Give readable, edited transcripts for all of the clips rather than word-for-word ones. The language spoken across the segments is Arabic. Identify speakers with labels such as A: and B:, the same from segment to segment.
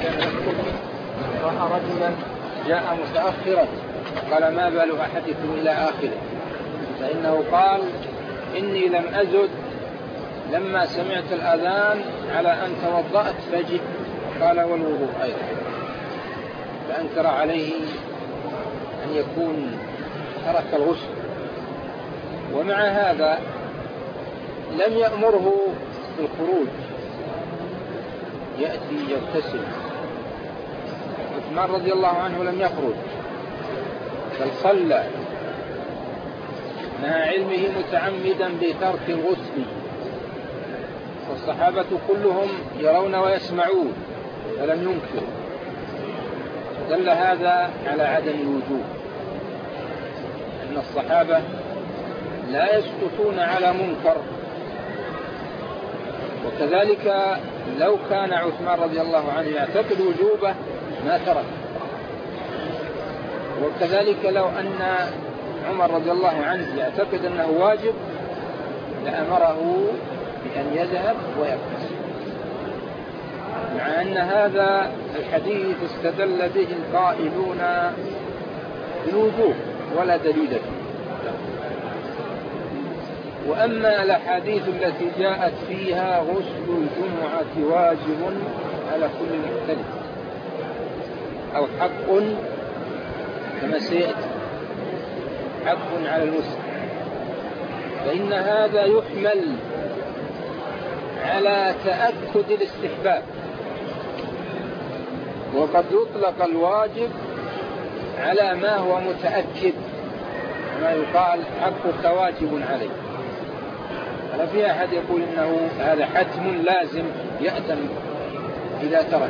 A: رأى رجلا جاء متأخرا قال ما بال أحدكم إلى آخره، فإنه قال إني لم أزد لما سمعت الأذان على أن توضأت فجئت، قال والوضوء أيضا، فأنكر عليه أن يكون ترك الغسل. ومع هذا لم يأمره بالخروج يأتي يغتسل. عثمان رضي الله عنه لم يخرج بل صلى مع علمه متعمدا بترك الغسل، والصحابة كلهم يرون ويسمعون فلم ينكروا، دل هذا على عدم الوجوب، أن الصحابة لا يسقطون على منكر. وكذلك لو كان عثمان رضي الله عنه يعتقد وجوبه ما ترك، وكذلك لو أن عمر رضي الله عنه يعتقد أنه واجب لأمره بأن يذهب ويغتسل، مع أن هذا الحديث استدل به القائلون بالوجوب ولا دليل فيه. وأما الأحاديث التي جاءت فيها غسل الجمعة واجب على كل محتلم أو حق كما سيأتي، حق على المسلم، فإن هذا يحمل على تأكد الاستحباب، وقد يطلق الواجب على ما هو متأكد، ما يقال حقك واجب عليه. ألا في أحد يقول إنه هذا حتم لازم يأثم إذا ترك؟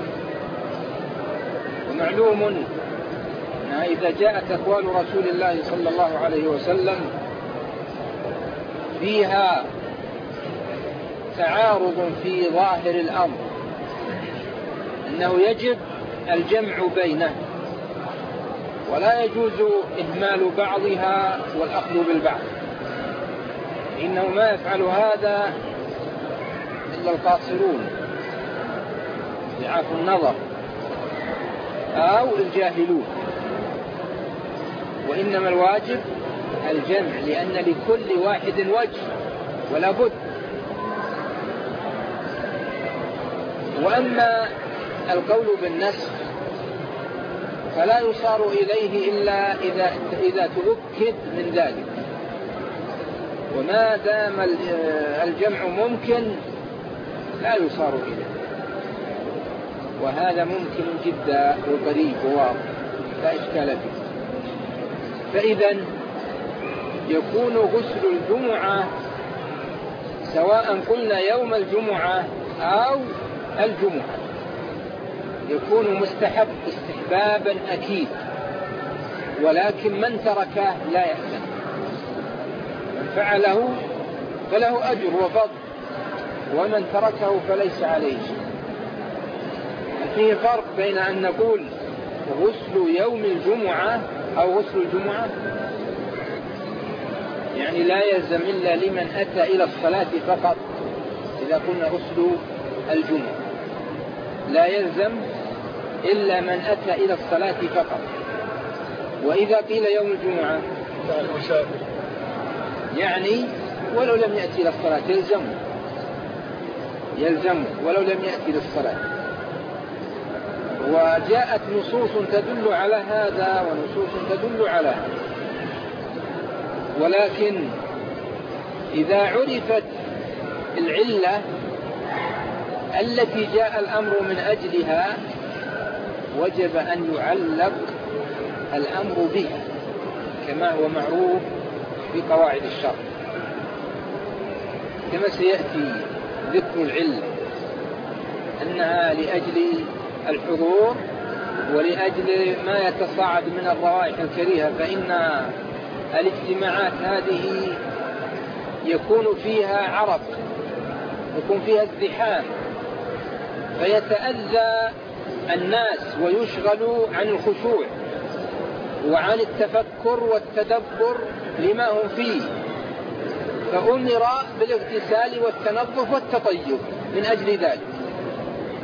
A: ومعلوم أنها إذا جاءت أقوال رسول الله صلى الله عليه وسلم فيها تعارض في ظاهر الأمر أنه يجب الجمع بينه، ولا يجوز إهمال بعضها والأخذ بالبعض، إنه ما يفعل هذا إلا القاصرون ضعاف النظر أو الجاهلون، وإنما الواجب الجمع، لأن لكل واحد وجه ولا بد. وأما القول بالنسخ فلا يصار إليه إلا إذا تؤكد من ذلك، وما دام الجمع ممكن لا يصار إليه، وهذا ممكن جدا وقريب وواضح لا إشكال فيه. فإذا يكون غسل الجمعة سواء قلنا يوم الجمعة أو الجمعة يكون مستحب استحبابا أكيد، ولكن من تركه لا يأثم، من فعله فله أجر وفضل، ومن تركه فليس عليه شيء. فيه فرق بين أن نقول غسل يوم الجمعة أو غسل الجمعة، يعني لا يلزم إلا لمن أتى إلى الصلاة فقط. إذا قلنا غسل الجمعة لا يلزم إلا من أتى إلى الصلاة فقط. وإذا قيل يوم الجمعة يعني ولو لم يأتي إلى الصلاة يلزمه ولو لم يأتي للصلاة. وجاءت نصوص تدل على هذا ونصوص تدل على هذا، ولكن إذا عرفت العلة التي جاء الأمر من أجلها وجب أن يعلق الأمر بها كما هو معروف في قواعد الشرع، كما سيأتي ذكر العلة أنها لأجل الحضور ولأجل ما يتصاعد من الروائح الكريهة، فإن الاجتماعات هذه يكون فيها عرق، يكون فيها ازدحام، فيتأذى الناس ويشغلوا عن الخشوع وعن التفكر والتدبر لما هم فيه، فأمر بالاغتسال والتنظف والتطيب من أجل ذلك.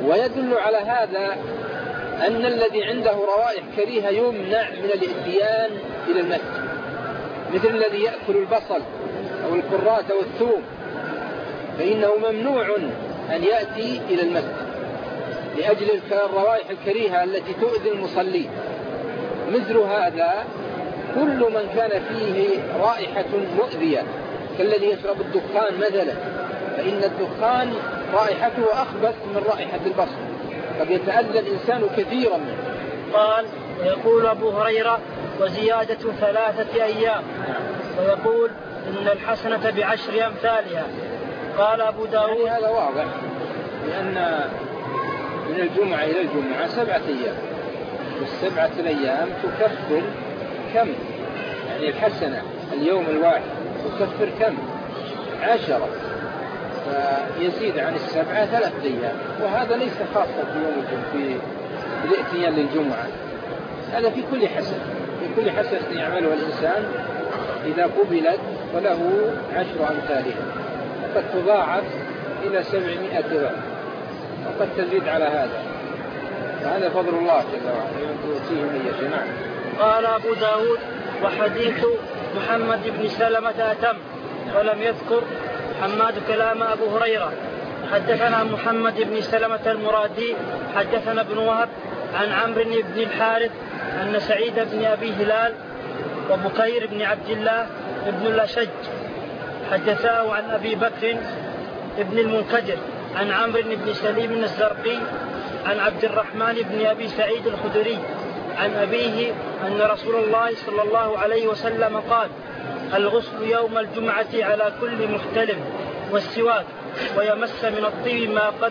A: ويدل على هذا أن الذي عنده روائح كريهة يمنع من الإتيان إلى المسجد، مثل الذي يأكل البصل أو الكرات أو الثوم، فإنه ممنوع أن يأتي إلى المسجد لأجل الروائح الكريهة التي تؤذي المصلين. مثل هذا كل من كان فيه رائحة مؤذية كالذي يشرب الدخان مثلا، فإن الدخان رائحته أخبث من رائحة البصل، قد يتأذى الإنسان كثيرا منه.
B: قال: ويقول أبو هريرة: وزيادة 3 أيام. ويقول: إن الحسنة ب10 أمثالها. قال أبو داود:
A: يعني هذا واضح، لأن من الجمعة إلى الجمعة 7 أيام، وال7 أيام تكفر كم؟ يعني الحسنة اليوم الواحد تكفر كم؟ 10، فيزيد عن 7 3 أيام. وهذا ليس خاصة في يوم في الاتيان للجمعة، هذا في كل حسنة، في كل حسنة يعملها الإنسان إذا قبلت فله 10 أمثالها، وقد تضاعف إلى 700 ضعف، وقد تزيد على هذا، وهذا فضل الله جل وعلا يؤتيه من يشاء. نعم.
B: قال أبو داود: وحديث محمد بن سلمة أتم. ولم يذكر حماد كلام أبو هريرة. حدثنا محمد بن سلمة المرادي حدثنا ابن وهب عن عمرو بن الحارث أن سعيد بن أبي هلال وبكير بن عبد الله بن الأشج حدثاه عن أبي بكر بن المنكدر عن عمرو بن سليم الزرقي عن عبد الرحمن بن أبي سعيد الخدري عن أبيه أن رسول الله صلى الله عليه وسلم قال: الغسل يوم الجمعة على كل محتلم، والسواك، ويمس من الطيب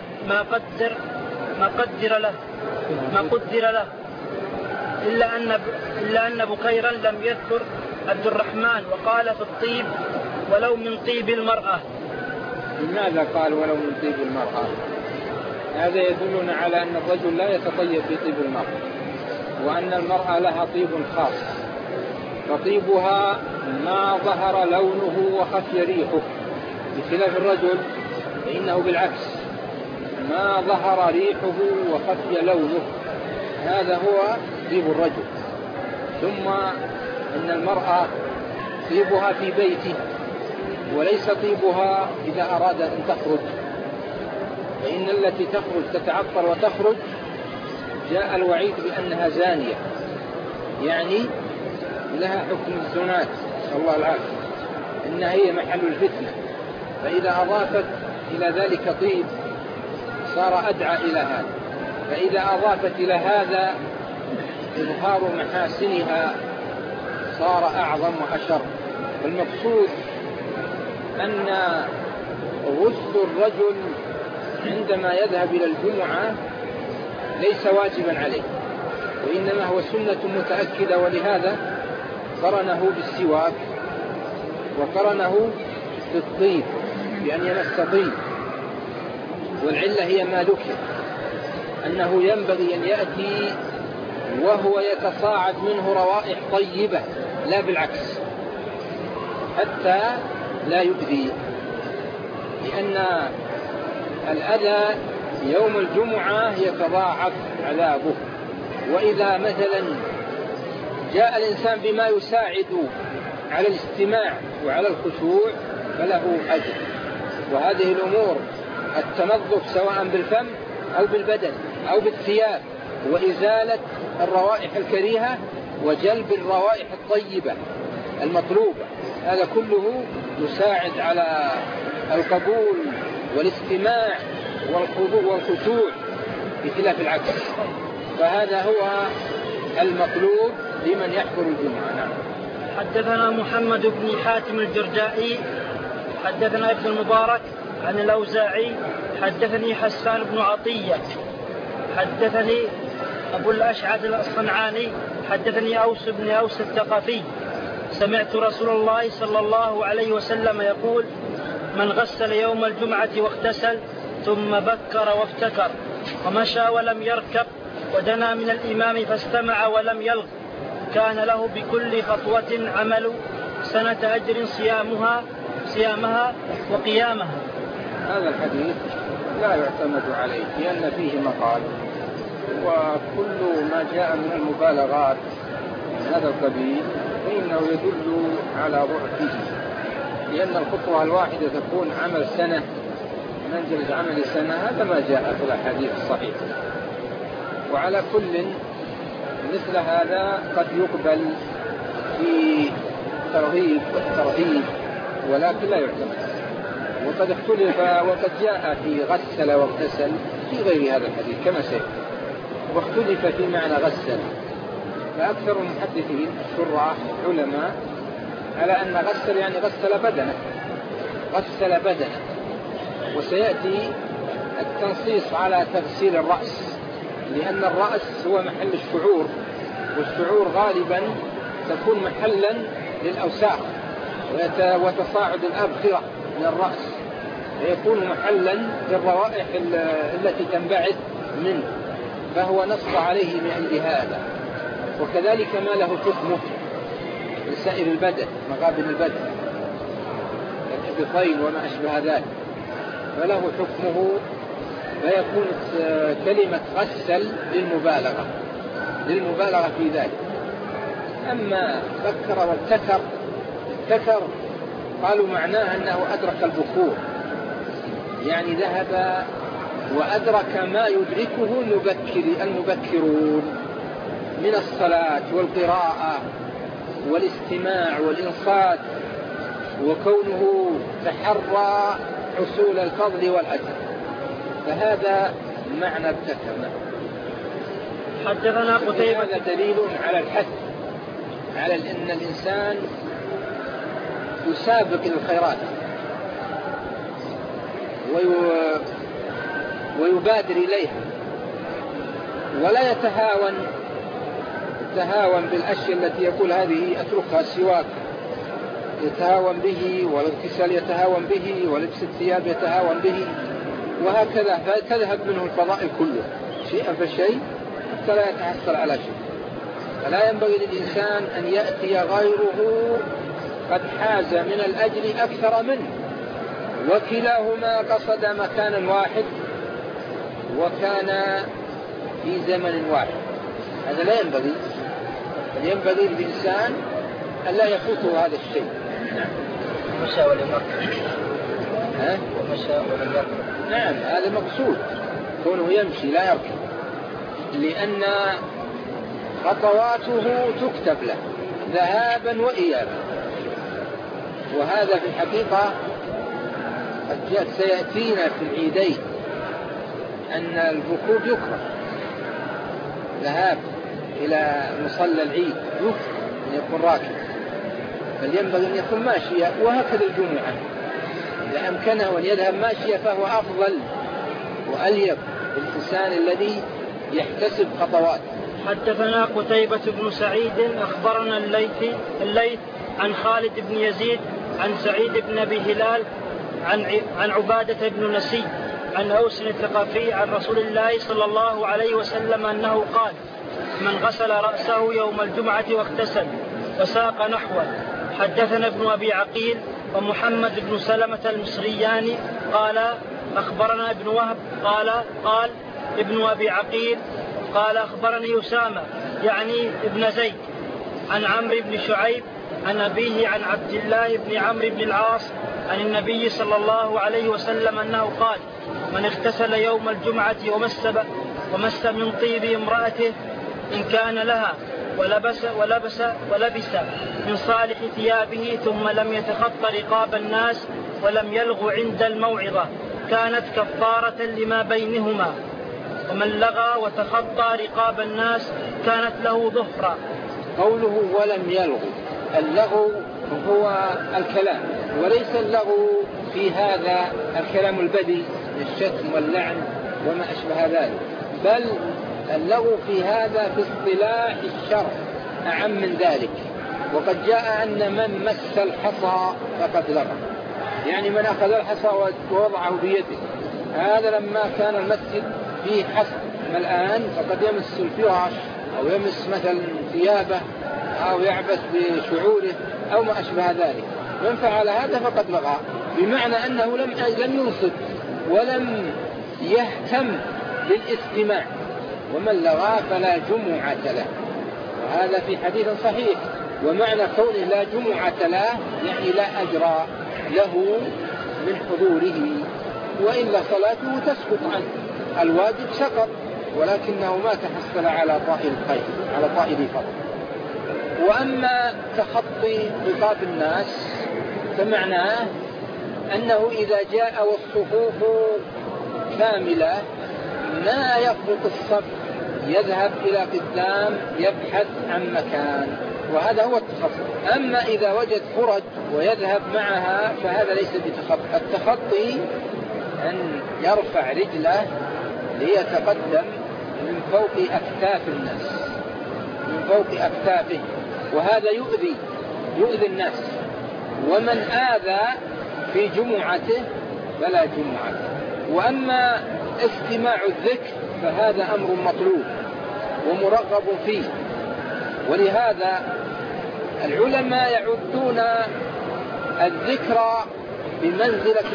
B: ما قدر له إلا أن بكيرا لم يذكر عبد الرحمن، وقال في الطيب: ولو من طيب المرأة.
A: لماذا قال ولو من طيب المرأة؟ هذا يدلنا على أن الرجل لا يتطيب في طيب المرأة، وأن المرأة لها طيب خاص، فطيبها ما ظهر لونه وخفي ريحه، بخلاف الرجل فإنه بالعكس، ما ظهر ريحه وخفي لونه، هذا هو طيب الرجل. ثم إن المرأة طيبها في بيته، وليس طيبها إذا أراد أن تخرج، فإن التي تخرج تتعطر وتخرج جاء الوعيد بأنها زانية، يعني لها حكم الزنات، نسأل الله العافية، إنها هي محل الفتنة، فإذا أضافت إلى ذلك طيب صار أدعى إلى هذا، فإذا أضافت إلى هذا إظهار محاسنها صار أعظم وأشر. والمقصود أن غسل الرجل عندما يذهب إلى الجمعة ليس واجبا عليه، وإنما هو سنة متأكدة، ولهذا قرنه بالسواك وقرنه بالطيب بأن يمس طيب. والعلة هي ما ذكر أنه ينبغي أن يأتي وهو يتصاعد منه روائح طيبة، لا بالعكس، حتى لا يؤذي، لأن الأذى يوم الجمعة يتضاعف عذابه. وإذا مثلا جاء الإنسان بما يساعد على الاستماع وعلى الخشوع فله أجر. وهذه الأمور التنظف سواء بالفم أو بالبدن أو بالثياب، وإزالة الروائح الكريهة وجلب الروائح الطيبة المطلوبة، هذا كله يساعد على القبول والاستماع والخضوع والخشوع بخلاف العكس، فهذا هو المطلوب لمن يحضر الجمعة. نعم.
B: حدثنا محمد بن حاتم الجرجائي حدثنا ابن المبارك عن الأوزاعي حدثني حسان بن عطية حدثني أبو الأشعث الصنعاني حدثني أوس بن أوس الثقفي سمعت رسول الله صلى الله عليه وسلم يقول: من غسل يوم الجمعة واغتسل ثم بكر وافتكر ومشى ولم يركب ودنا من الإمام فاستمع ولم يلغ كان له بكل خطوة عمل سنة أجر صيامها وقيامها.
A: هذا الحديث لا يعتمد عليه لأن فيه مقال، وكل ما جاء من المبالغات من هذا القبيل فإنه يدل على ضعفه، لأن الخطوة الواحدة تكون عمل سنة منزلة عمل سنة، هذا ما جاء في الأحاديث الصحيحة. وعلى كل مثل هذا قد يقبل في ترغيب والترهيب ولكن لا يعتمد. وقد اختلف وقد جاء في غسل واغتسل في غير هذا الحديث كما سيأتي، واختلف في معنى غسل، فأكثر المحدثين الشراح علماء على أن غسل يعني غسل بدنه، غسل بدنه. وسيأتي التنصيص على تغسيل الرأس، لأن الرأس هو محل الشعور، والشعور غالبا تكون محلا للأوساخ وتصاعد الأبخرة من الرأس، فيكون محلا للروائح التي تنبعث منه، فهو نص عليه من عند هذا. وكذلك ما له حكمه لسائر البدن، مغابن البدن الإبطين وما أشبه ذلك، فله حكمه، فيكون كلمة غسل للمبالغة في ذلك. أما بكر وابتكر، قالوا معناه أنه أدرك البكور، يعني ذهب وأدرك ما يدركه المبكرون من الصلاة والقراءة والاستماع والإنصات، وكونه تحرى حصول الفضل والأجر، فهذا معنى ابتكر.
B: حدثنا قتيبة.
A: هذا دليل على الحث على أن الإنسان يسابق الخيرات ويبادر إليها، ولا يتهاون بالأشياء التي يقول هذه أتركها، السواك يتهاون به، والاغتسال يتهاون به، ولبس الثياب يتهاون به، وهكذا، فتذهب منه الفضائل كله شيئا فشيء حتى لا يتحصل على شيء. فلا ينبغي للإنسان أن يأتي غيره قد حاز من الأجر أكثر منه، وكلاهما قصد مكانا واحد وكان في زمن واحد، هذا لا ينبغي. بل ينبغي للإنسان أن لا يفوته هذا الشيء.
B: مشى ولم يركب. ومشى ولم يركب.
A: نعم، هذا مقصود، كونه يمشي لا يركب، لأن خطواته تكتب له ذهابا وإيابا. وهذا في الحقيقة قد سيأتينا في العيدين أن الركوب يكره، ذهاب إلى مصلى العيد يكره أن يكون راكب، بل ينبغي أن يكون ماشيا. وهكذا الجمعة إذا أمكنه أن يذهب ماشيا فهو أفضل وأليق للإنسان الذي يحتسب خطوات.
B: حدثنا قتيبة بن سعيد أخبرنا الليث عن خالد بن يزيد عن سعيد بن أبي هلال عن عبادة بن نسي عن أوس الثقفي عن رسول الله صلى الله عليه وسلم أنه قال: من غسل رأسه يوم الجمعة واغتسل، وساق نحوه. حدثنا ابن أبي عقيل ومحمد بن سلمة المصريان قال أخبرنا ابن وهب قال ابن أبي عقيل قال أخبرني أسامة يعني ابن زيد عن عمرو بن شعيب عن أبيه عن عبد الله بن عمرو بن العاص عن النبي صلى الله عليه وسلم أنه قال: من اغتسل يوم الجمعة ومس من طيب امرأته إن كان لها ولبس من صالح ثيابه ثم لم يتخط رقاب الناس ولم يلغ عند الموعظة كانت كفارة لما بينهما، ومن لغى وتخطى رقاب الناس كانت له ظهرا.
A: قوله ولم يلغ، اللغو هو الكلام، وليس اللغو في هذا الكلام البذيء الشتم واللعن وما أشبه ذلك، بل اللغو في هذا في اصطلاح الشرع أعم من ذلك. وقد جاء أن من مس الحصى فقد لغى، يعني من أخذ الحصى ووضعه بيده، هذا لما كان المسجد فيه حصى. أما الآن فقد يمس الفراش أو يمس مثلا ثيابه أو يعبث بشعوره أو ما أشبه ذلك، من فعل هذا فقد لغى، بمعنى أنه لم ينصت ولم يهتم بالاستماع، ومن لغى فلا جمعة له. وهذا في حديث صحيح. ومعنى قوله لا جمعة له يعني لا أجر له من حضوره، وإلا صلاته تسقط عنه، الواجب سقط ولكنه ما تحصل على طائل الخير، على طائل فضل. وأما تخطي خطاب الناس فمعناه أنه إذا جاء والصفوف كاملة ما يفرق الصف، يذهب إلى قدام يبحث عن مكان، وهذا هو التخطي. أما إذا وجد فرج ويذهب معها فهذا ليس بتخطي. التخطي أن يرفع رجله ليتقدم من فوق أكتاف الناس، من فوق أكتافه، وهذا يؤذي الناس. ومن آذى في جمعته فلا جمعة. وأما استماع الذكر فهذا أمر مطلوب ومرغب فيه، ولهذا العلماء يعدون الذكر بمنزلة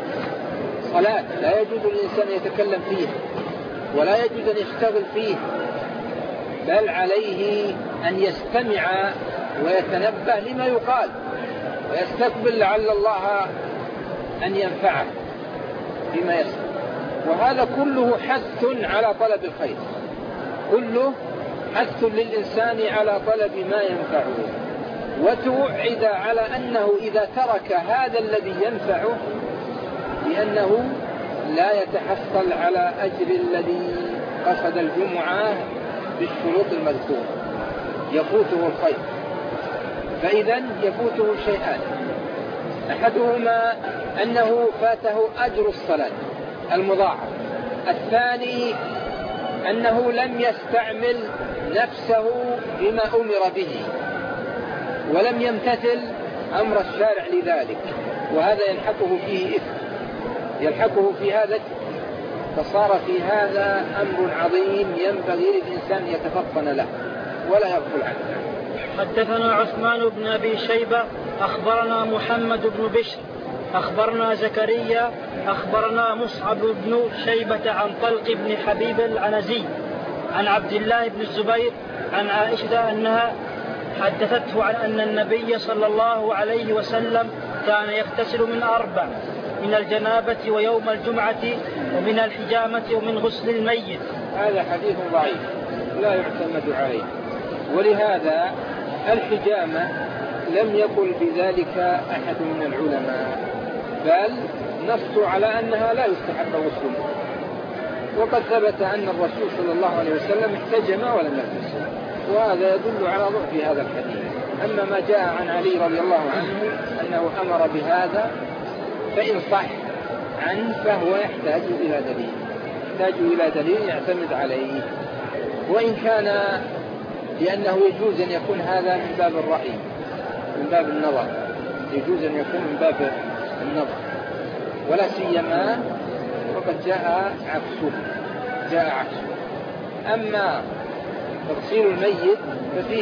A: صلاة لا يجوز للإنسان يتكلم فيها ولا يجوز أن يشتغل فيه، بل عليه أن يستمع ويتنبه لما يقال ويستقبل لعل الله أن ينفعه بما يسمع. وهذا كله حث على طلب الخير، كله حث للإنسان على طلب ما ينفعه، وتوعد على أنه إذا ترك هذا الذي ينفعه لأنه لا يتحصل على أجر الذي قصد الجمعة بالشروط المذكورة، يفوته الخير. فإذا يفوته شيئان: أحدهما أنه فاته أجر الصلاة المضاعف، الثاني أنه لم يستعمل نفسه بما أمر به ولم يمتثل أمر الشارع لذلك، وهذا يلحقه فيه إثم، يلحقه في هذا. فصار في هذا أمر عظيم ينبغي للإنسان يتفطن له ولا يغفل عنه.
B: حدثنا عثمان بن أبي شيبة أخبرنا محمد بن بشر أخبرنا زكريا أخبرنا مصعب بن شيبة عن طلق بن حبيب العنزي عن عبد الله بن الزبير عن عائشة أنها حدثته عن أن النبي صلى الله عليه وسلم كان يغتسل من 4: من الجنابة ويوم الجمعة ومن الحجامة ومن غسل الميت.
A: هذا حديث ضعيف لا يعتمد عليه، ولهذا الحجامة لم يقل بذلك أحد من العلماء، بل نص على أنها لا يستحب غسلها، وقد ثبت أن الرسول صلى الله عليه وسلم احتجم ولم يغتسل، وهذا يدل على ضعف هذا الحديث. أما ما جاء عن علي رضي الله عنه أنه أمر بهذا فإن صح عنه فهو يحتاج إلى دليل يعتمد عليه، وإن كان لأنه يجوز أن يكون هذا من باب الرأي، من باب النظر، يجوز أن يكون من باب النظر، ولا سيما وقد جاء عكسه. أما تغسيل الميت ففيه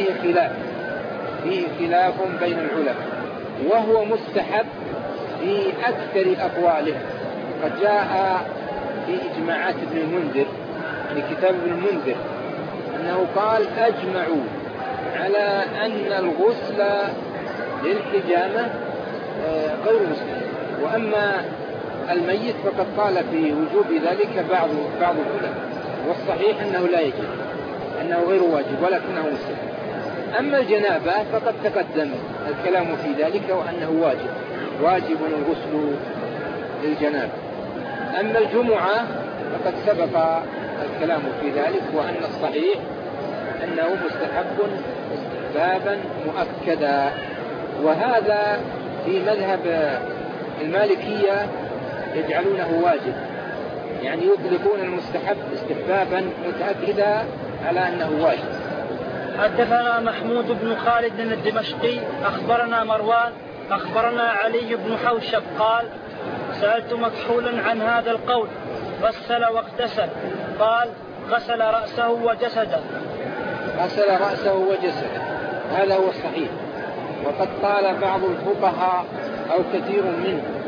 A: خلاف بين العلماء، وهو مستحب في أكثر أقوالهم. قد جاء في إجماعات ابن المنذر، في كتاب ابن المنذر، أنه قال أجمعوا على أن الغسل للحجامة غير مسلم، وأما الميت فقد قال في وجوب ذلك بعض العلماء، والصحيح أنه لا يجب، أنه غير واجب ولكنه مسلم. أما الجنابة فقد تقدم الكلام في ذلك وأنه واجب الغسل للجنابة. أما الجمعة فقد سبق الكلام في ذلك، وأن الصحيح أنه مستحب بابا مؤكدا. وهذا في مذهب المالكية يجعلونه واجب، يعني يطلقون المستحب استحبابا متأكدا على أنه واجب.
B: حدثنا محمود بن خالد الدمشقي أخبرنا مروان أخبرنا علي بن حوشب قال: سألت مكحولا عن هذا القول: غسل واغتسل؟ قال: غسل رأسه وجسده.
A: غسل رأسه وجسده، هذا هو الصحيح. وقد قال بعض الفقهاء أو كثير منه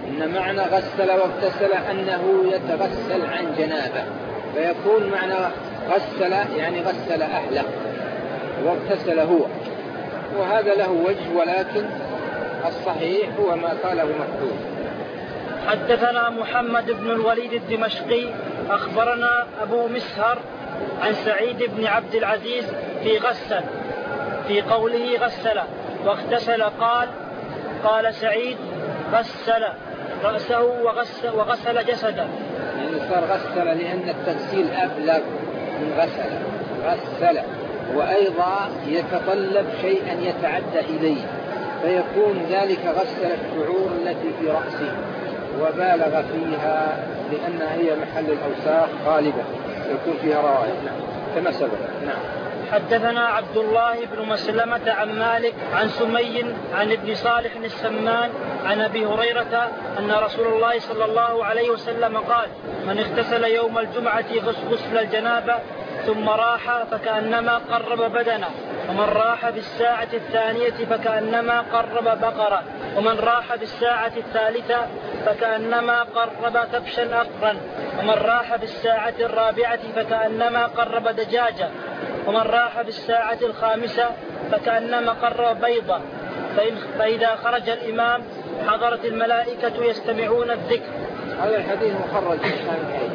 A: إن معنى غسل واغتسل أنه يتغسل عن جنابه، فيكون معنى غسل يعني غسل أهله واغتسل هو، وهذا له وجه، ولكن الصحيح هو ما قاله مكتوب.
B: حدثنا محمد بن الوليد الدمشقي أخبرنا أبو مسهر عن سعيد بن عبد العزيز في قوله غسل واغتسل قال سعيد غسل رأسه وغسل جسده،
A: يعني صار غسل لأن التغسيل أبلغ من غسل، وأيضا يتطلب شيئا يتعدى إليه، فيكون ذلك غسل الشعور التي في رأسه وبالغ فيها لأنها هي محل الأوساخ غالبا يكون فيها روائح. كما سبق. نعم.
B: حدثنا عبد الله بن مسلمة عن مالك عن سمي عن ابن صالح السمان عن أبي هريرة أن رسول الله صلى الله عليه وسلم قال: من اغتسل يوم الجمعة غسل الجنابة ثم راح فكأنما قرب بدنه، ومن راح بالساعة الثانية فكأنما قرب بقرة، ومن راح بالساعة الثالثة فكأنما قرب كبشا أقرا، ومن راح بالساعة الرابعة فكأنما قرب دجاجة، ومن راح بالساعة الخامسة فكأنما قرب بيضة. فإذا خرج الإمام حضرت الملائكة يستمعون الذكر.
A: هذا الحديث مخرج في الصحيحين.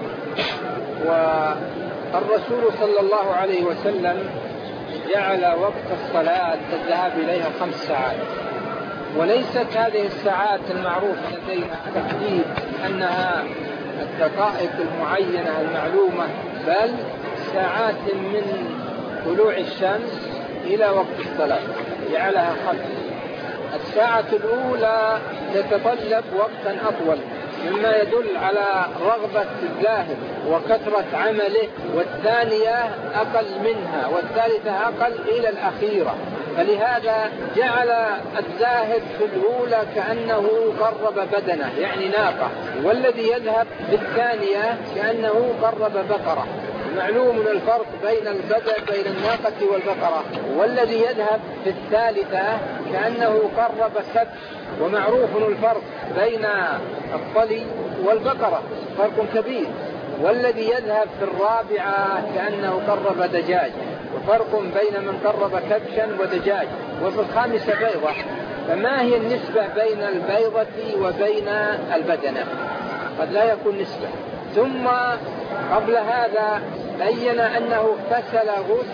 A: والرسول صلى الله عليه وسلم جعل وقت الصلاة الذهاب إليها 5 ساعات، وليست هذه الساعات المعروفة لدينا تحديد أنها الدقائق المعينة المعلومة، بل ساعات من طلوع الشمس إلى وقت الصلاة جعلها 5. الساعة الأولى تتطلب وقتا أطول، مما يدل على رغبة الذاهب وكثرة عمله، والثانية أقل منها، والثالثة أقل إلى الأخيرة. فلهذا جعل الذاهب في الأولى كأنه قرب بدنه يعني ناقة، والذي يذهب في الثانية كأنه قرب بقرة. معلوم الفرق بين الناقة والبقرة، والذي يذهب في الثالثة كأنه قرب كبش، ومعروف الفرق بين الطلي والبقرة فرق كبير، والذي يذهب في الرابعة كأنه قرب دجاج، وفرق بين من قرب كبشا ودجاج، وفي الخامسة بيضة. فما هي النسبة بين البيضة وبين البدنة؟ قد لا يكون نسبة. ثم قبل هذا بين أنه اغتسل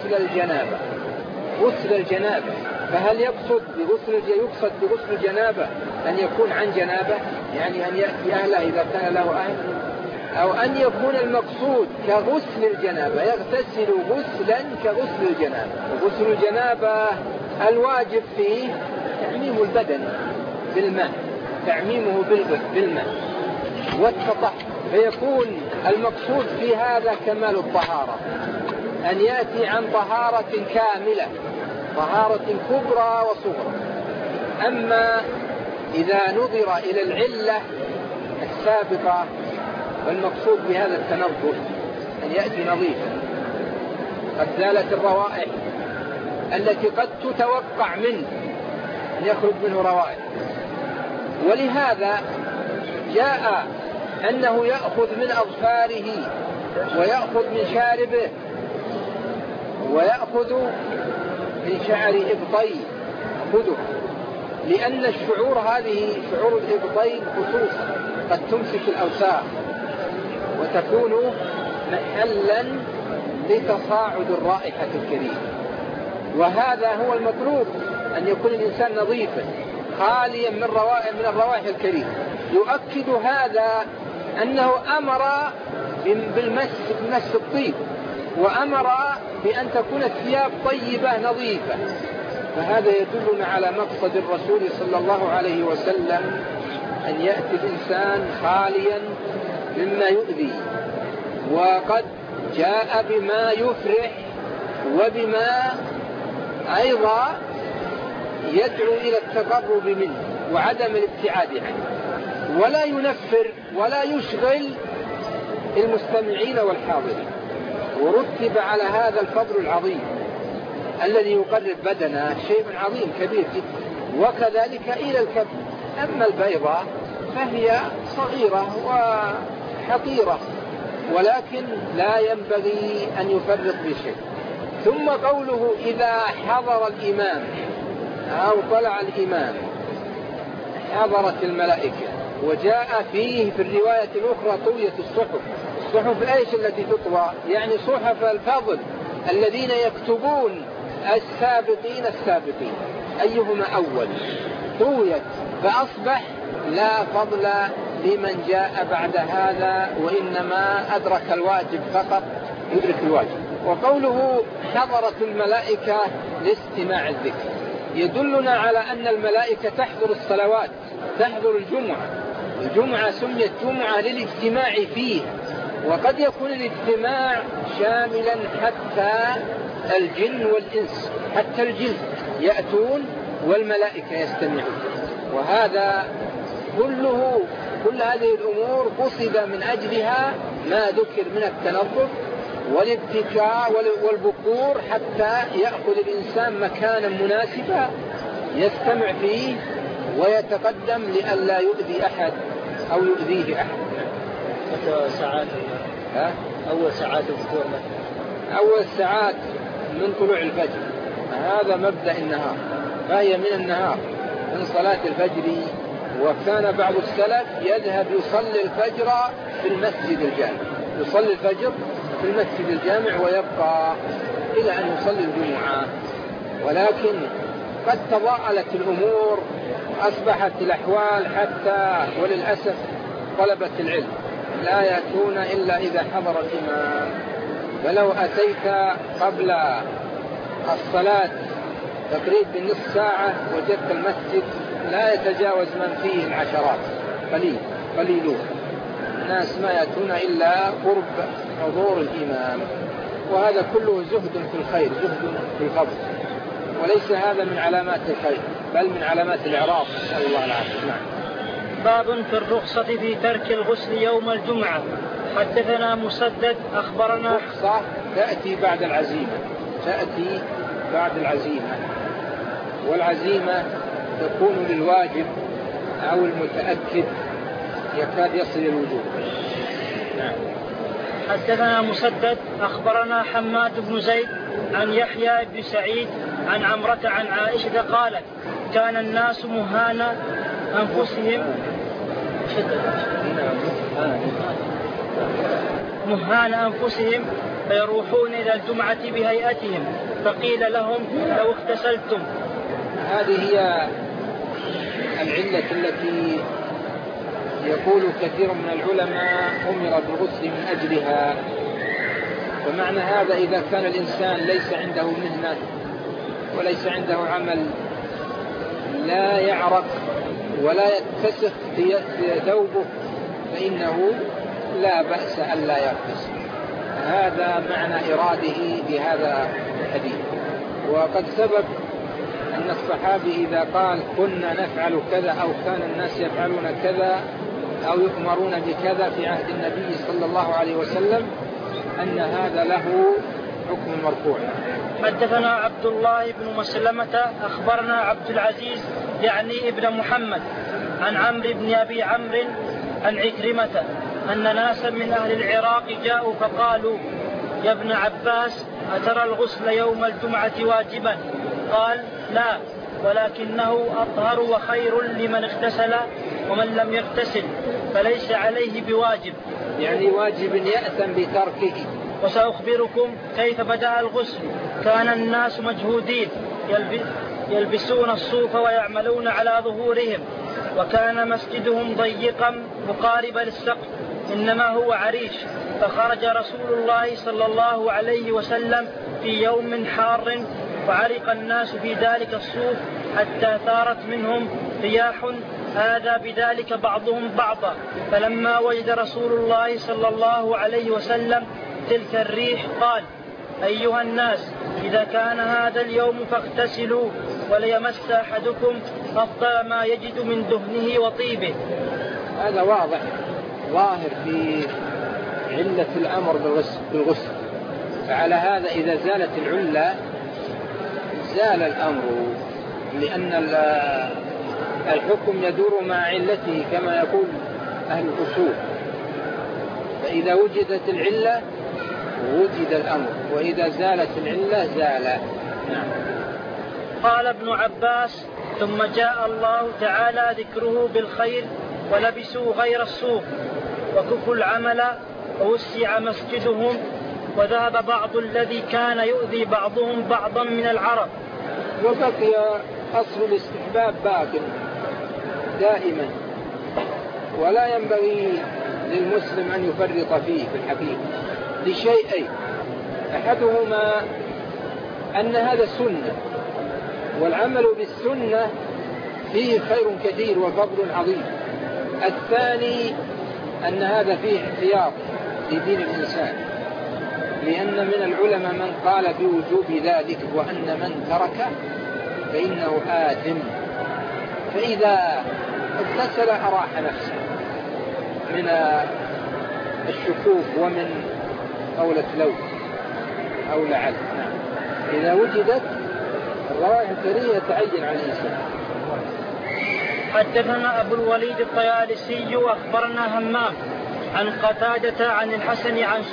A: غسل الجنابة. فهل يقصد بغسل الجنابة أن يكون عن جنابة، يعني أن يأتي أهله إذا كان له أهل، أو أن يكون المقصود كغسل الجنابة يغتسل غسلا كغسل الجنابة؟ غسل الجنابة الواجب فيه تعميم البدن بالماء، تعميمه بالماء والتطهر، فيكون المقصود في هذا كمال الطهارة، أن يأتي عن طهارة كاملة، طهارة كبرى وصغرى. أما إذا نظر إلى العلة السابقة، والمقصود بهذا التنظف أن يأتي نظيفا قد زالت الروائح التي قد تتوقع منه أن يخرج منه روائح. ولهذا جاء أنه يأخذ من أظفاره ويأخذ من شاربه ويأخذ من شعر إبطيه خذه، لأن الشعور هذه شعور الإبطين خصوصا قد تمسك الأوساخ وتكون محلا لتصاعد الرائحة الكريمة، وهذا هو المطلوب، أن يكون الإنسان نظيفا خاليا من الروائح الكريمة. يؤكد هذا أنه أمر بالمس الطيب، وأمر بأن تكون الثياب طيبة نظيفة، فهذا يدلنا على مقصد الرسول صلى الله عليه وسلم أن يأتي الإنسان خاليا مما يؤذي، وقد جاء بما يفرح وبما أيضا يدعو إلى التقرب منه وعدم الابتعاد عنه، ولا ينفر ولا يشغل المستمعين والحاضرين. ورتب على هذا الفضل العظيم الذي يقرب بدنه شيء عظيم كبير جدا، وكذلك إلى الكبد. أما البيضة فهي صغيرة وحقيرة، ولكن لا ينبغي أن يفرط بشيء. ثم قوله إذا حضر الإمام أو طلع الإمام حضرت الملائكة، وجاء فيه في الرواية الأخرى طوية الصحف. الصحف إيش التي تطوى؟ يعني صحف الفضل الذين يكتبون السابقين أيهما أول، طويت، فأصبح لا فضل لمن جاء بعد هذا، وإنما أدرك الواجب فقط، يدرك الواجب. وقوله حضرت الملائكة لاستماع الذكر يدلنا على أن الملائكة تحضر الصلوات، تحضر الجمعة سميت جمعة للاجتماع فيه. وقد يكون الاجتماع شاملا حتى الجن والإنس، حتى الجن يأتون والملائكة يستمعون. وهذا كل هذه الأمور قصد من أجلها ما ذكر من التنظف والابتكاء والبكور، حتى يأخذ الإنسان مكانا مناسبا يستمع فيه ويتقدم لئلا يؤذي أحد أو يؤذيه أحد.
B: أول ساعات الفطور،
A: أول ساعات من طلوع الفجر، هذا مبدأ النهار، فهي من النهار من صلاة الفجر. وكان بعض السلف يذهب يصلي الفجر في المسجد الجامع، يصلي الفجر في المسجد الجامع ويبقى إلى أن يصلي الجمعة. ولكن قد تضاءلت الأمور وأصبحت الأحوال حتى وللأسف طلبة العلم لا يأتون إلا إذا حضر الإمام. فلو أتيت قبل الصلاة تقريبا بنصف ساعة وجدت المسجد لا يتجاوز من فيه العشرات، قليلون، الناس ما يأتون إلا قرب حضور الإمام. وهذا كله زهد في الخير، زهد في الفضل، وليس هذا من علامات الخير بل من علامات الإعراض، نسأل الله العافية. نعم.
B: باب في الرخصة في ترك الغسل يوم الجمعة. حدثنا مسدد أخبرنا.
A: الرخصة تأتي بعد العزيمة، والعزيمة تكون للواجب أو المتأكد يكاد يصل الوجوب. نعم.
B: حدثنا مسدد أخبرنا حماد بن زيد عن يحيى بن سعيد عن عمرة عن عائشة قالت كان الناس مهان أنفسهم فيروحون إلى الجمعة بهيئتهم، فقيل لهم لو اغتسلتم.
A: هذه هي العلة التي يقول كثير من العلماء أمر بالغسل من أجلها. ومعنى هذا إذا كان الإنسان ليس عنده مهنة وليس عنده عمل، لا يعرق ولا يتسخ في ثوبه، فإنه لا بأس ألا يغتسل. هذا معنى إراده بهذا الحديث. وقد ثبت أن الصحابي إذا قال كنا نفعل كذا أو كان الناس يفعلون كذا أو يؤمرون بكذا في عهد النبي صلى الله عليه وسلم أن هذا له حكم مرفوع.
B: حدثنا عبد الله بن مسلمة أخبرنا عبد العزيز يعني ابن محمد عن عمرو بن أبي عمرو عن عكرمة أن ناسا من أهل العراق جاءوا فقالوا يا ابن عباس أترى الغسل يوم الجمعة واجبا؟ قال لا، ولكنه أطهر وخير لمن اغتسل، ومن لم يغتسل فليس عليه بواجب،
A: يعني واجب يأثم بتركه.
B: وسأخبركم كيف بدأ الغسل. كان الناس مجهودين يلبسون الصوف ويعملون على ظهورهم، وكان مسجدهم ضيقا مقاربا للسقف إنما هو عريش. فخرج رسول الله صلى الله عليه وسلم في يوم حار فعرق الناس في ذلك الصوف حتى ثارت منهم رياح آذى بذلك بعضهم بعضا. فلما وجد رسول الله صلى الله عليه وسلم تلك الريح قال أيها الناس إذا كان هذا اليوم فاغتسلوا وليمس أحدكم أفضل ما يجد من دهنه وطيبه.
A: هذا واضح ظاهر في علة الأمر بالغسل. فعلى هذا إذا زالت العلة زال الأمر، لأن الحكم يدور مع علته كما يقول أهل الأصول، فإذا وجدت العلة وجد الأمر، وإذا زالت العلة زال. نعم.
B: قال ابن عباس: ثم جاء الله تعالى ذكره بالخير ولبسوا غير الصوف وكفوا العمل ووسع مسجدهم وذهب بعض الذي كان يؤذي بعضهم بعضا من العرب.
A: وبقي أصل الاستحباب باق دائما، ولا ينبغي للمسلم أن يفرط فيه في الحقيقة لشيئين: أحدهما أن هذا سنة، والعمل بالسنة فيه خير كثير وفضل عظيم. الثاني أن هذا فيه احتياط لدين الإنسان، لأن من العلماء من قال بوجوب ذلك، وأن من ترك فإنه آثم. فإذا اغتسل أراح نفسه من الشكوك ومن قولة لو أو لعل. إذا وجدت الروائح الكريهة تعين على الإنسان.
B: حدثنا أبو الوليد الطيالسي أخبرنا همام عن قتادة عن الحسن عن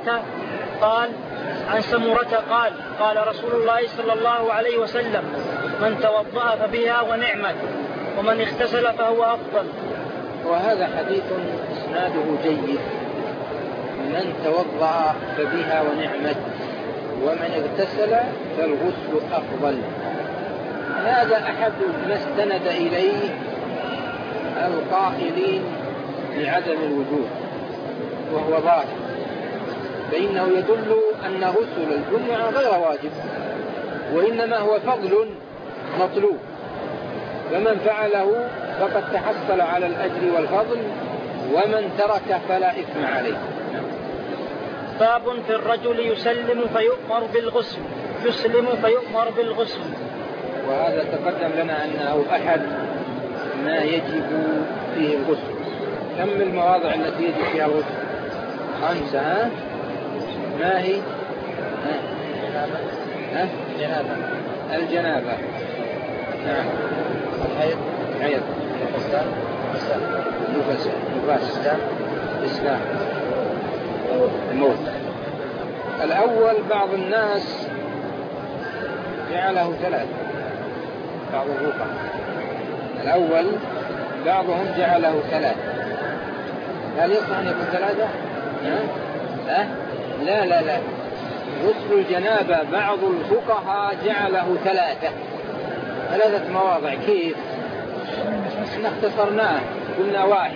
B: سمرة قال: قال رسول الله صلى الله عليه وسلم: من توضأ فبها ونعمت، ومن اغتسل فهو أفضل.
A: وهذا حديث إسناده جيد: من توضأ فبها ونعمت، ومن اغتسل فالغسل أفضل. هذا أحد ما استند إليه القائلين بعدم الوجوب، وهو ظاهر، فإنه يدل أن غسل الجمعة غير واجب، وإنما هو فضل مطلوب، فمن فعله فقد تحصل على الأجر والفضل، ومن ترك فلا إثم عليه.
B: باب في الرجل يسلم فيؤمر بالغسل.
A: وهذا تقدم لنا أنه أحد ما يجب فيه الغسل. كم المواضع التي يجب فيها الغسل؟ 5. ما هي؟ الجنابة. نعم. الحيض. نفاس. الإسلام. الموت. الأول بعض الناس جعله 3، بعض الفقهاء الأول بعضهم جعله 3. هل يصح أن يكون 3؟ لا. غسل الجنابة بعض الفقهاء جعله 3 مواضع. كيف؟ احنا اختصرناه قلنا 1.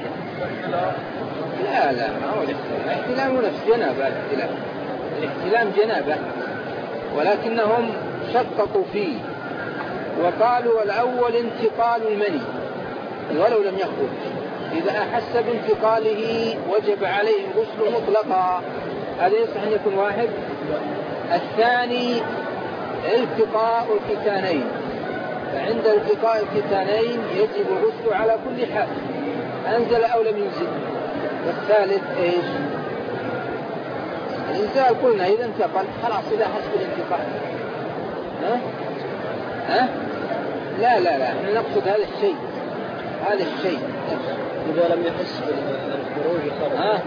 A: لا ما هو الاحتلام نفس جنابة. الاحتلام جنابة، ولكنهم شققوا فيه وقالوا الأول انتقال المني ولو لم يخرج، إذا أحس بانتقاله وجب عليه الغسل مطلقا. هذا يصح أن يكون 1. الثاني التقاء الختانين، فعند التقاء الختانين يجب الغسل على كل حال، أنزل أو لم ينزل. والثالث إيش؟ الإنزال. قلنا إذا انتقل خلاص، إذا حس بالانتقال. لا احنا نقصد هذا الشيء.
B: إذا لم يحس بالخروج خرج.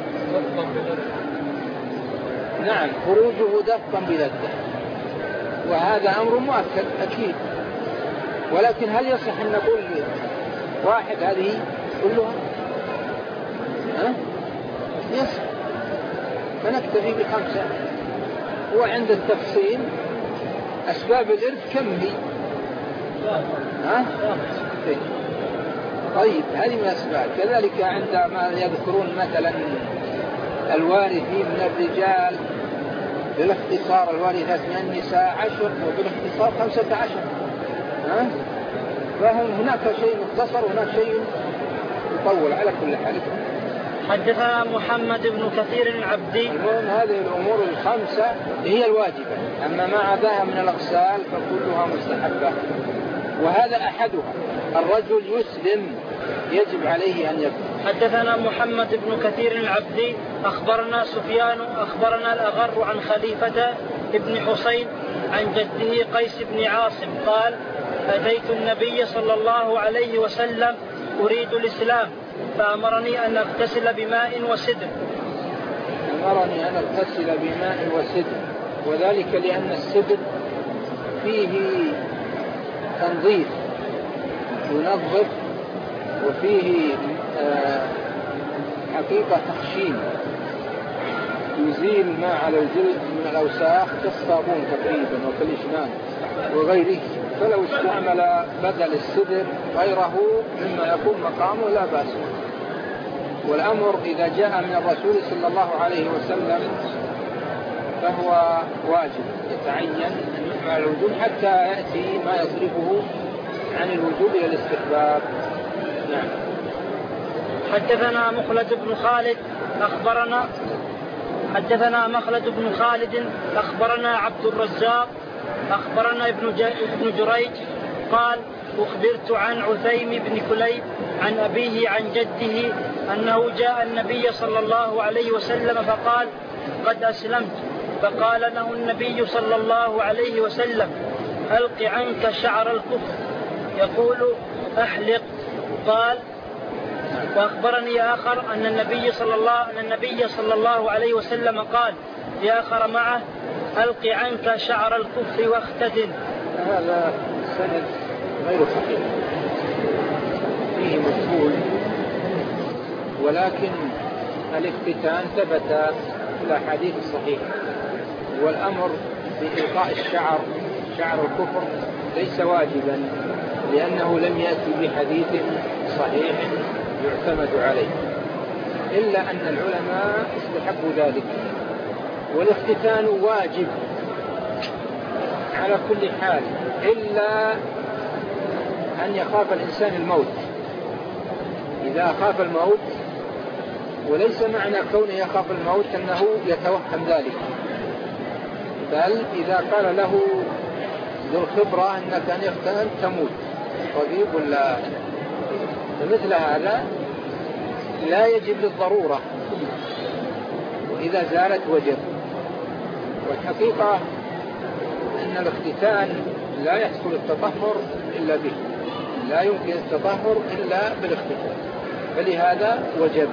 A: نعم، خروجه دفقا بلده، وهذا أمر مؤكد أكيد. ولكن هل يصح أن نقول 1 هذه كلها؟ يصح، فنكتفي ب5. وعند التفصيل أسباب الإرث كم هي؟ طيب، هذه من الأسباب. كذلك عندما يذكرون مثلا الوارثين من الرجال بالاختصار، الوارثات من النساء 10 وبالاختصار 15. فهم هناك شيء مختصر وهناك شيء يطول. على كل حال
B: حدثنا محمد بن كثير العبدي.
A: المهم هذه الأمور 5 هي الواجبة، أما ما عداها من الأغسال فكلها مستحبة، وهذا أحدها. الرجل يسلم يجب عليه أن يكون.
B: حدثنا محمد بن كثير العبدي أخبرنا سفيان أخبرنا الأغر عن خليفة ابن حسين عن جده قيس بن عاصم قال: أتيت النبي صلى الله عليه وسلم أريد الإسلام فأمرني أن أغتسل بماء وسدر.
A: أمرني أن أغتسل بماء وسدر، وذلك لأن السدر فيه تنظيف، ينظف، وفيه حقيقة تخشين، يزيل ما على الجلد من الأوساخ كالصابون تقريبا وكالإشمام وغيره. فلو استعمل بدل السدر غيره مما يكون مقامه لا بأس. والأمر إذا جاء من الرسول صلى الله عليه وسلم فهو واجب، يتعين أن يفعل الوجوب حتى يأتي ما يصرفه عن الوجوب إلى الاستحباب. نعم.
B: حدثنا مخلد بن خالد أخبرنا عبد الرزاق أخبرنا ابن جريج قال أخبرت عن عثيم بن كليب عن أبيه عن جده أنه جاء النبي صلى الله عليه وسلم فقال قد أسلمت، فقال له النبي صلى الله عليه وسلم ألق عنك شعر الكفر، يقول أحلق. قال وأخبرني آخر أن النبي صلى الله عليه وسلم قال لآخر معه ألق عنك شعر الكفر واختتن.
A: هذا سند غير صحيح، فيه مجهول، ولكن الاختتان ثبت في الأحاديث الصحيحة. والأمر بإلقاء شعر الكفر ليس واجبا، لأنه لم يأتي بحديث صحيح يعتمد عليه، إلا أن العلماء استحبوا ذلك. والاختتان واجب على كل حال، إلا أن يخاف الإنسان الموت. إذا أخاف الموت، وليس معنى كونه يخاف الموت أنه يتوهم ذلك، بل إذا قال له ذو الخبرة أنك أن يختتن تموت، طبيب ولا فمثل هذا لا يجب للضرورة، وإذا زالت وجب. والحقيقة أن الاختتان لا يحصل التطهر إلا به، لا يمكن التطهر إلا بالاختتان، فلهذا وجب.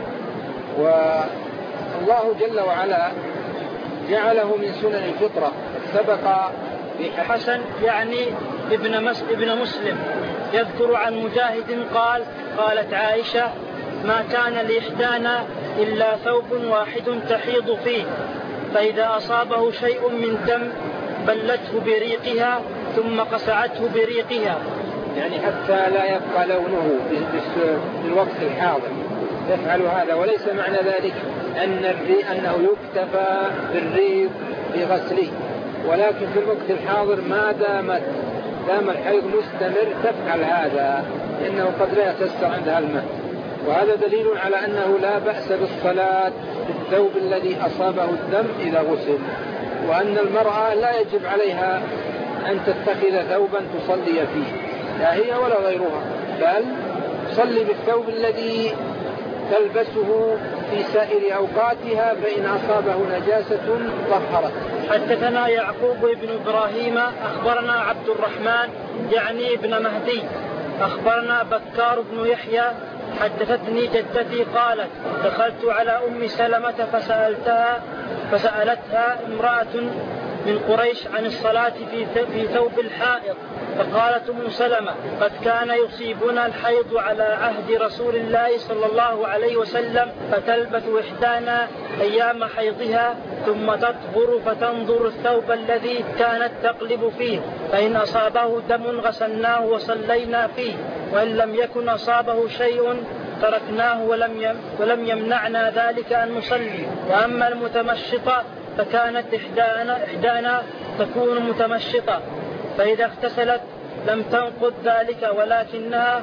A: والله جل وعلا جعله من سنن الفطرة. سبق في
B: حسن يعني ابن مسلم يذكر عن مجاهد قال قالت عائشة ما كان لإحدانا إلا ثوب واحد تحيض فيه، فإذا أصابه شيء من دم بلته بريقها ثم قسعته بريقها،
A: يعني حتى لا يبقى لونه في الوقت الحاضر يفعل هذا. وليس معنى ذلك أنه يكتفى بالريق بغسله، ولكن في الوقت الحاضر ما دام الحيض مستمر تفعل هذا، لأنه قد لا يتسر عندها الماء. وهذا دليل على أنه لا بأس بالصلاة بالثوب الذي أصابه الدم إذا غسل، وأن المرأة لا يجب عليها أن تتخذ ثوبا تصلي فيه، لا هي ولا غيرها، بل تصلي بالثوب الذي تلبسه في سائر أوقاتها، فإن أصابه نجاسة طهرت.
B: حدثنا يعقوب بن إبراهيم أخبرنا عبد الرحمن يعني ابن مهدي أخبرنا بكار بن يحيى حدثتني جدتي قالت دخلت على أم سلمة فسألتها امرأة من قريش عن الصلاة في ثوب الحائض، فقالت أم سلمة قد كان يصيبنا الحيض على عهد رسول الله صلى الله عليه وسلم، فتلبث إحدانا أيام حيضها ثم تطهر فتنظر الثوب الذي كانت تقلب فيه، فإن أصابه دم غسلناه وصلينا فيه، وإن لم يكن أصابه شيء تركناه ولم يمنعنا ذلك أن نصلي. وأما المتمشطة فكانت إحدانا تكون متمشطة، فإذا اغتسلت لم تنقض ذلك، ولكنها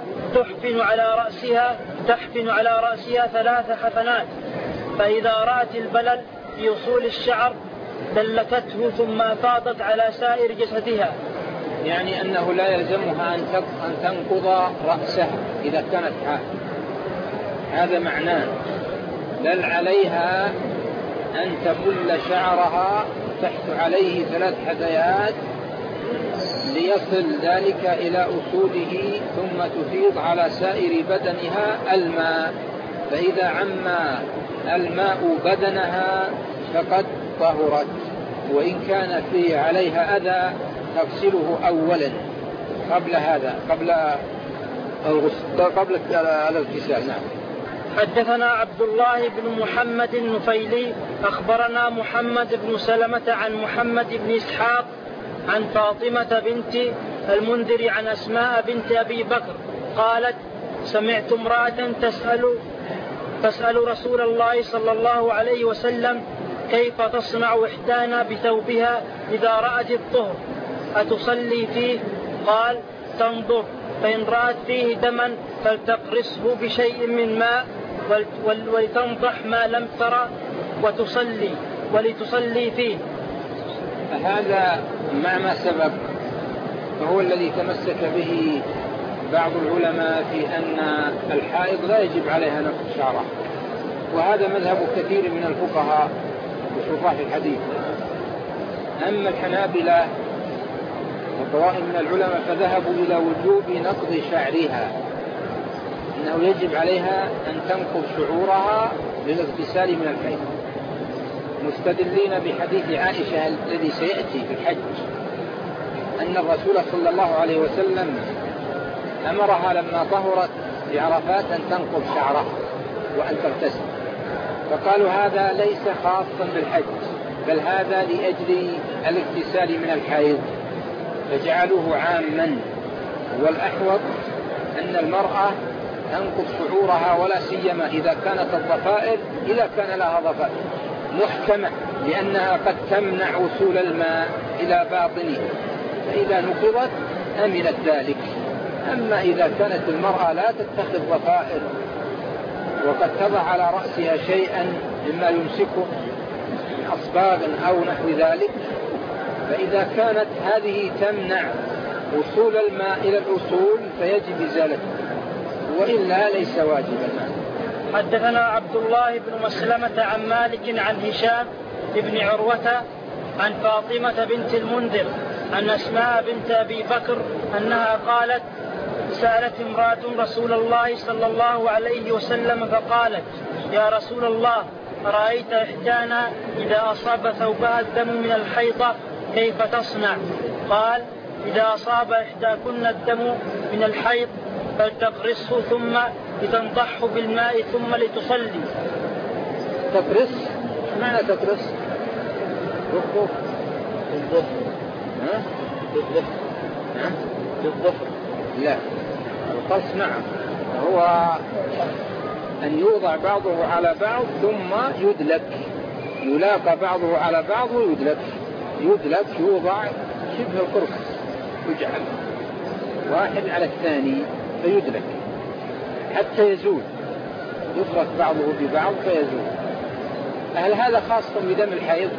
B: تحفن على رأسها 3 حفنات، فإذا رأت البلل في أصول الشعر دلكته ثم أفاضت على سائر جسدها.
A: يعني أنه لا يلزمها أن تنقض رأسها إذا كانت حائض، هذا معناه، بل عليها أن تبل شعرها تحت عليه 3 حثيات ليصل ذلك إلى أصوله ثم تفيض على سائر بدنها الماء، فإذا عم الماء بدنها فقد طهرت، وإن كان فيه عليها أذى تغسله أولا قبل هذا، قبل الاغتسال. نعم.
B: حدثنا عبد الله بن محمد النفيلي أخبرنا محمد بن سلمة عن محمد بن إسحاق عن فاطمة بنت المنذر عن أسماء بنت أبي بكر قالت: سمعت امرأة تسأل رسول الله صلى الله عليه وسلم: كيف تصنع إحدانا بثوبها إذا رأت الطهر؟ أتصلي فيه؟ قال: تنظر، فإن رأت فيه دما فلتقرصه بشيء من ماء ولتنضح ما لم ترى ولتصلي فيه.
A: هذا مع ما سبق فهو الذي تمسك به بعض العلماء في أن الحائض لا يجب عليها نقص شعرها، وهذا مذهب كثير من الفقهاء وشراح الحديث. أما الحنابلة وطوائف من العلماء فذهبوا إلى وجوب نقض شعرها، أنه يجب عليها أن تنقض شعورها للاغتسال من الحيض، مستدلين بحديث عائشة الذي سيأتي في الحج، أن الرسول صلى الله عليه وسلم أمرها لما طهرت بعرفات أن تنقض شعرها وأن تغتسل، فقالوا هذا ليس خاصا بالحج، بل هذا لأجل الاغتسال من الحيض، فجعلوه عاما. والأحوط أن المرأة تنقض شعورها، ولا سيما إذا كانت الضفائر، إذا كان لها ضفائر محكمة، لأنها قد تمنع وصول الماء إلى باطنه، فإذا نقضت أمنت ذلك. أما إذا كانت المرأة لا تتخذ ضفائر وقد تضع على رأسها شيئا مما يمسكه من أصباغ أو نحو ذلك، فإذا كانت هذه تمنع وصول الماء إلى الأصول فيجب إزالته، وإلا ليس واجبا.
B: حدثنا عبد الله بن مسلمة عن مالك عن هشام بن عروة عن فاطمة بنت المنذر عن أسماء بنت أبي بكر أنها قالت: سألت امرأة رسول الله صلى الله عليه وسلم فقالت: يا رسول الله، أرأيت إحدانا إذا أصاب ثوبها الدم من الحيضة كيف تصنع؟ قال: إذا أصاب إحداكن الدم من الحيض فلتقرصه ثم لتنضحه بالماء ثم لتصلي.
A: تقرص؟ معنى تقرص؟ بالظفر. بالظفر. لا، القص نعم هو أن يوضع بعضه على بعض ثم يدلك، يلاقى بعضه على بعض ويدلك. يدلك يوضع شبه القرص، يجعل واحد على الثاني فيدلك حتى يزول، يفرق بعضه ببعض فيزول. هل هذا خاص بدم الحيض؟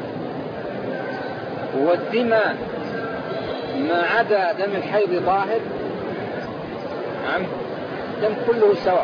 A: والدماء ما عدا دم الحيض ظاهر؟ نعم، دم كله سواء.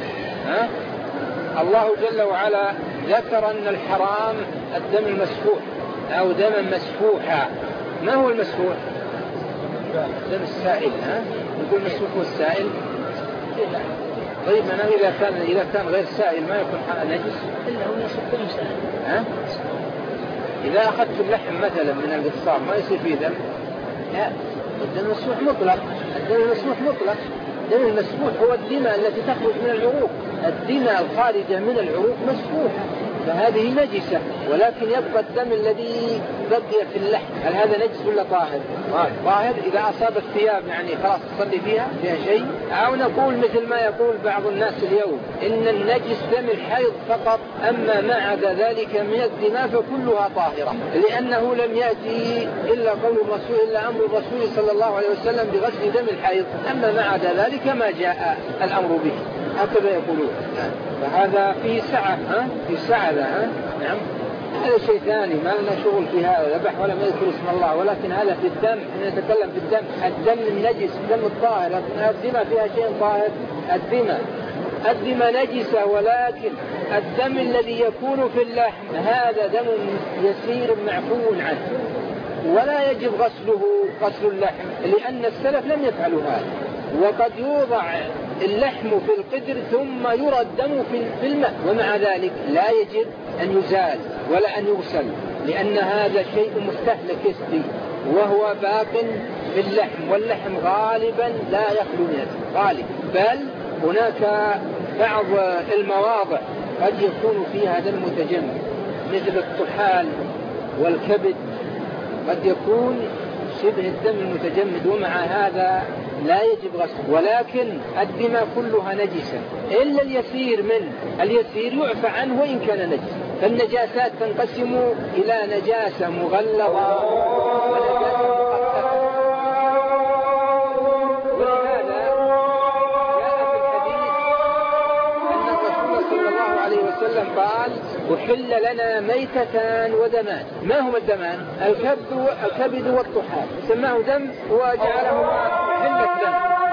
A: الله جل وعلا ذكر أن الحرام الدم المسفوح أو دما مسفوحا. ما هو المسفوح؟ دم السائل. نقول مسفوح هو السائل. طيب أنا إذا كان غير سائل ما يكون نجس
B: إلا هو يصير سائل.
A: إذا أخذت اللحم مثلا من القصاب ما يصير فيه دم؟ لا، الدم المسفوح مطلق. الدم المسفوح مطلق. الدم المسفوح هو الدماء التي تخرج من العروق. الدماء الخارجة من العروق مسفوحة، فهذه نجسة، ولكن يبقى الدم الذي بقي في اللحم. هل هذا نجس ولا طاهر؟ طاهر. إذا أصاب الثياب يعني خلاص تصلي فيها شيء؟ أو نقول مثل ما يقول بعض الناس اليوم إن النجس دم الحيض فقط، أما ما عدا ذلك من الدماء فكلها طاهرة، لأنه لم يأتي إلا قول الرسول إلا أمر الرسول صلى الله عليه وسلم بغسل دم الحيض، أما ما عدا ذلك ما جاء الأمر به، هكذا يقولون. فهذا فيه سعة. في سعة. نعم، هذا شيء ثاني ما لنا شغل في هذا، ذبح ولا ما يذكر اسم الله، ولكن هذا في الدم. احنا نتكلم في الدم، الدم النجس، الدم الطاهر. الدماء فيها شيء طاهر؟ الدماء نجسة، ولكن الدم الذي يكون في اللحم هذا دم يسير معفو عنه، ولا يجب غسل اللحم، لأن السلف لم يفعلوا هذا. وقد يوضع اللحم في القدر ثم يرى الدم في الماء، ومع ذلك لا يجب أن يزال ولا أن يغسل، لأن هذا شيء مستهلك يسري وهو باق في اللحم، واللحم غالبا لا يخلو من غالب، بل هناك بعض المواضع قد يكون فيها دم متجمد مثل الطحال والكبد، قد يكون شبه الدم المتجمد، ومع هذا لا يجب غسله. ولكن الدماء كلها نجسة إلا اليسير منه، اليسير يعفى عنه وإن كان نجسا. فالنجاسات تنقسم إلى نجاسة مغلظة ونجاسة مخففة. ولهذا جاء في الحديث أن الرسول صلى الله عليه وسلم قال: أحل لنا ميتتان ودمان. ما هما الدمان؟ الكبد والطحال، سماه دم وجعله حلة دم.